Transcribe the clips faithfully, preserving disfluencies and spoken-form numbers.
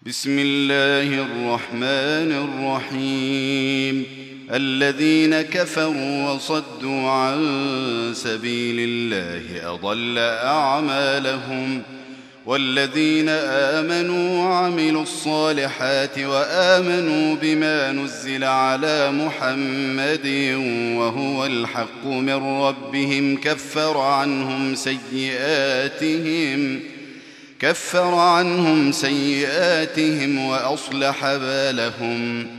بسم الله الرحمن الرحيم. الذين كفروا وصدوا عن سبيل الله أضل أعمالهم، والذين آمنوا وعملوا الصالحات وآمنوا بما نزل على محمد وهو الحق من ربهم كفر عنهم سيئاتهم كفر عنهم سيئاتهم وأصلح بالهم.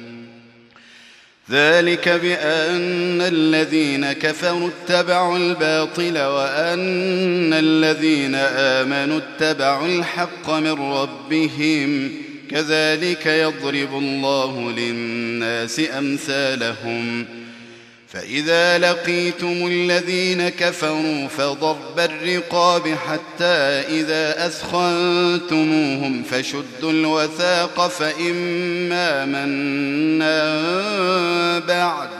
ذلك بأن الذين كفروا اتبعوا الباطل وأن الذين آمنوا اتبعوا الحق من ربهم، كذلك يضرب الله للناس أمثالهم. فإذا لقيتم الذين كفروا فضرب الرقاب حتى إذا أثخنتموهم فشدوا الوثاق فإما منا بعد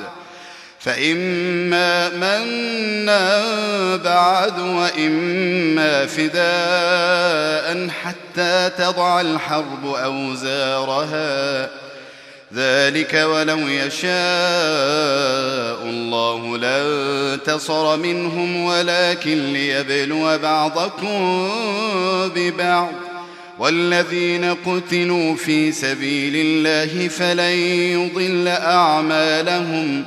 فإما منا بعد وإما فداء حتى تضع الحرب أوزارها. ذلك ولو يشاء الله لانتصر منهم ولكن ليبلو بعضكم ببعض. والذين قتلوا في سبيل الله فلن يضل أعمالهم،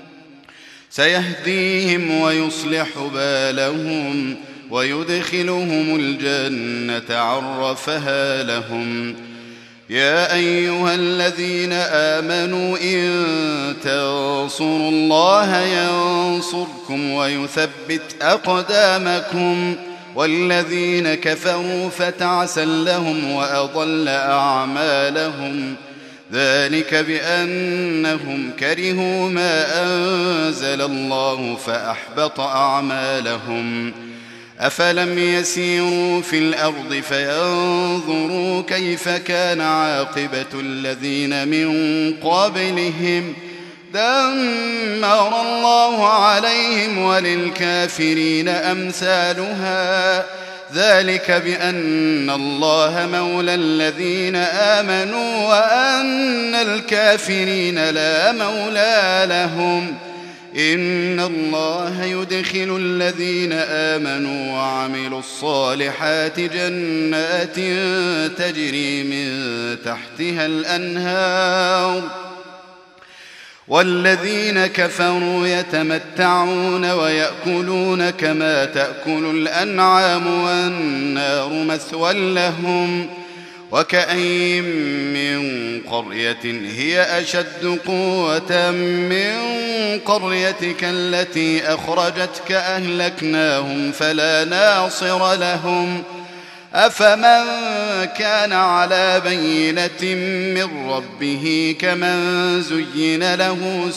سيهديهم ويصلح بالهم ويدخلهم الجنة عرفها لهم. يا أيها الذين آمنوا إن تنصروا الله ينصركم ويثبت أقدامكم. والذين كفروا فتعسا لهم وأضل أعمالهم. ذلك بأنهم كرهوا ما أنزل الله فأحبط أعمالهم. أفلم يسيروا في الأرض فينظروا كيف كان عاقبة الذين من قبلهم، دمر الله عليهم وللكافرين أمثالها. ذلك بأن الله مولى الذين آمنوا وأن الكافرين لا مولى لهم. إن الله يدخل الذين آمنوا وعملوا الصالحات جنات تجري من تحتها الأنهار، والذين كفروا يتمتعون ويأكلون كما تأكل الأنعام والنار مثوى لهم. وكأين من قرية هي أشد قوة من قريتك التي أخرجتك أهلكناهم فلا ناصر لهم. أفمن كان على بينة من ربه كمن زين له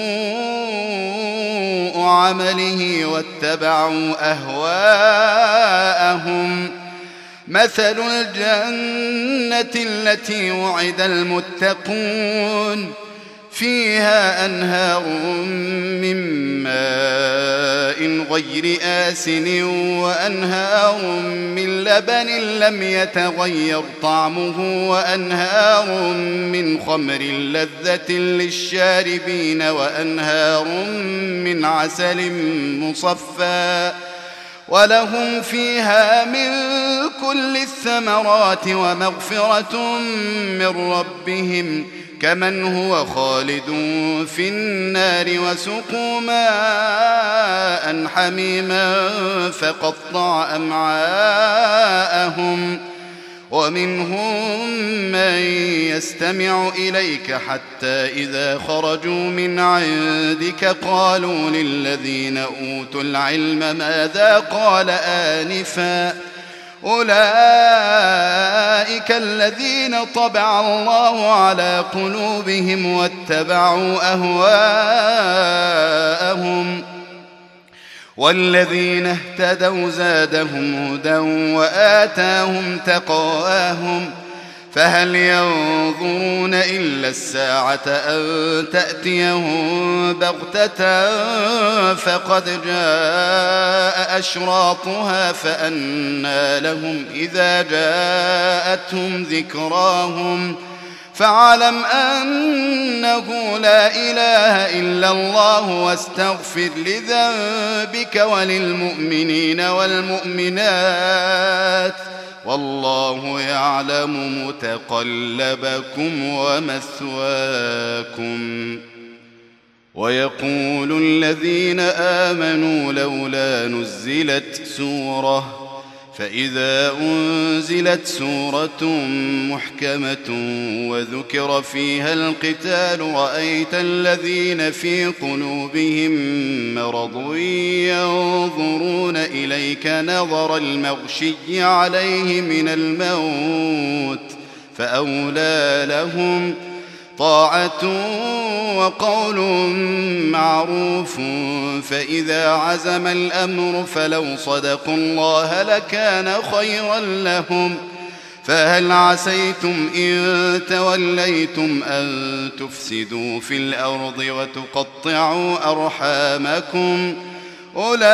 سوء عمله واتبعوا أهواءهم. مثل الجنة التي وعد المتقون فيها أنهار من ماء غير آسن وأنهار من لبن لم يتغير طعمه وأنهار من خمر لذة للشاربين وأنهار من عسل مصفى ولهم فيها من كل الثمرات ومغفرة من ربهم كمن هو خالد في النار وسقوا ماء حميما فقطع أمعاءهم. ومنهم من يستمع إليك حتى إذا خرجوا من عندك قالوا للذين أوتوا العلم ماذا قال آنفا أولئك الذين طبع الله على قلوبهم واتبعوا أهواءهم. والذين اهتدوا زادهم هدى وآتاهم تقواهم فهل ينظرون إلا الساعة أن تأتيهم بغتة فقد جاء أشراطها فأنى لهم إذا جاءتهم ذكراهم فاعلم أنه لا إله إلا الله واستغفر لذنبك وللمؤمنين والمؤمنات والله يعلم متقلبكم ومثواكم. ويقول الذين آمنوا لولا نزلت سورة فإذا أنزلت سورة محكمة وذكر فيها القتال رأيت الذين في قلوبهم مرض ينظرون إليك نظر المغشي عليه من الموت فأولى لهم طاعة وقول معروف فإذا عزم الأمر فلو صدقوا الله لكان خيرا لهم. فهل عسيتم إن توليتم أن تفسدوا في الأرض وتقطعوا أرحامكم أولئك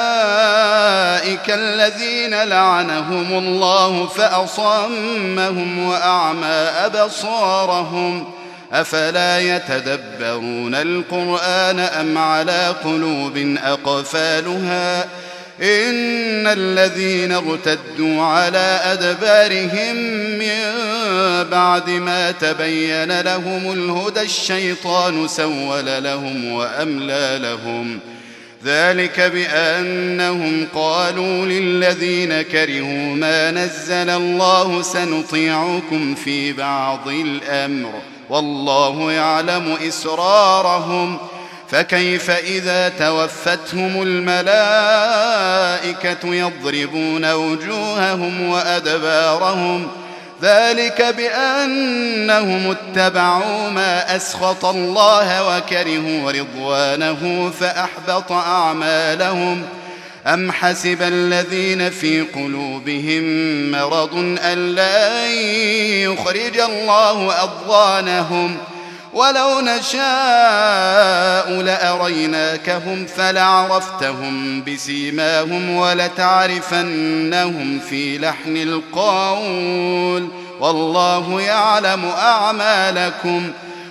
الذين لعنهم الله فأصمهم وأعمى أبصارهم أفلا يتدبرون القرآن أم على قلوب أقفالها إن الذين ارتدوا على أدبارهم من بعد ما تبين لهم الهدى الشيطان سول لهم وأملى لهم ذلك بأنهم قالوا للذين كرهوا ما نزل الله سنطيعكم في بعض الأمر والله يعلم إسرارهم فكيف إذا توفتهم الملائكة يضربون وجوههم وأدبارهم ذلك بأنهم اتبعوا ما أسخط الله وكرهوا رضوانه فأحبط أعمالهم أم حسب الذين في قلوبهم مرض أن لا يخرج الله أضغانهم ولو نشاء لأريناكهم فلعرفتهم بسيماهم ولتعرفنهم في لحن القول والله يعلم أعمالكم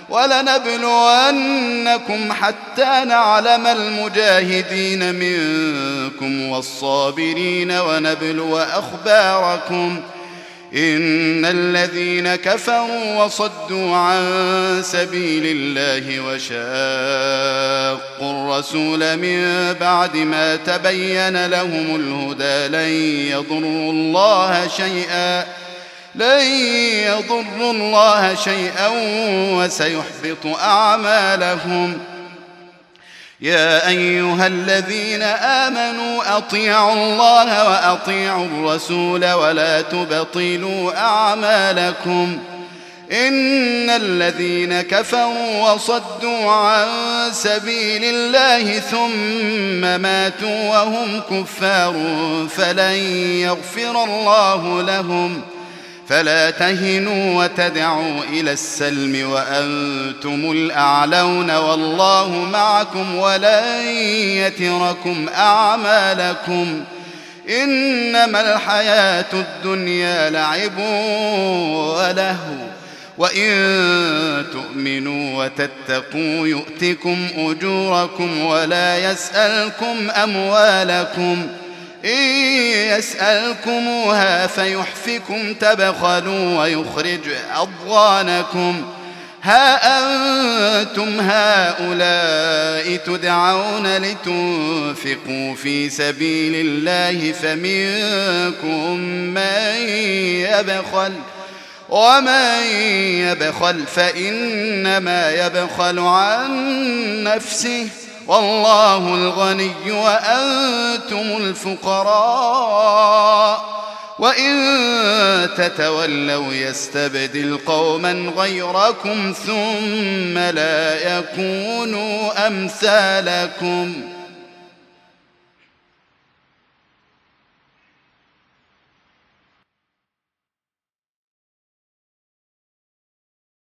ولنبلونكم حتى نعلم المجاهدين منكم والصابرين ونبلو أخباركم إن الذين كفروا وصدوا عن سبيل الله وشاقوا الرسول من بعد ما تبين لهم الهدى لن يضروا الله شيئا لن يضروا الله شيئا وسيحبط أعمالهم. يا أيها الذين آمنوا أطيعوا الله وأطيعوا الرسول ولا تبطلوا أعمالكم إن الذين كفروا وصدوا عن سبيل الله ثم ماتوا وهم كفار فلن يغفر الله لهم فلا تهنوا وتدعوا إلى السلم وأنتم الأعلون والله معكم ولن يتركم أعمالكم إنما الحياة الدنيا لعب ولهو وإن تؤمنوا وتتقوا يؤتكم أجوركم ولا يسألكم أموالكم إن يسألكموها فيحفكم تبخلوا ويخرج أضغانكم ها أنتم هؤلاء تدعون لتنفقوا في سبيل الله فمنكم من يبخل ومن يبخل فإنما يبخل عن نفسه والله الغني وأنتم الفقراء وإن تتولوا يستبدل قوما غيركم ثم لا يكونوا أمثالكم.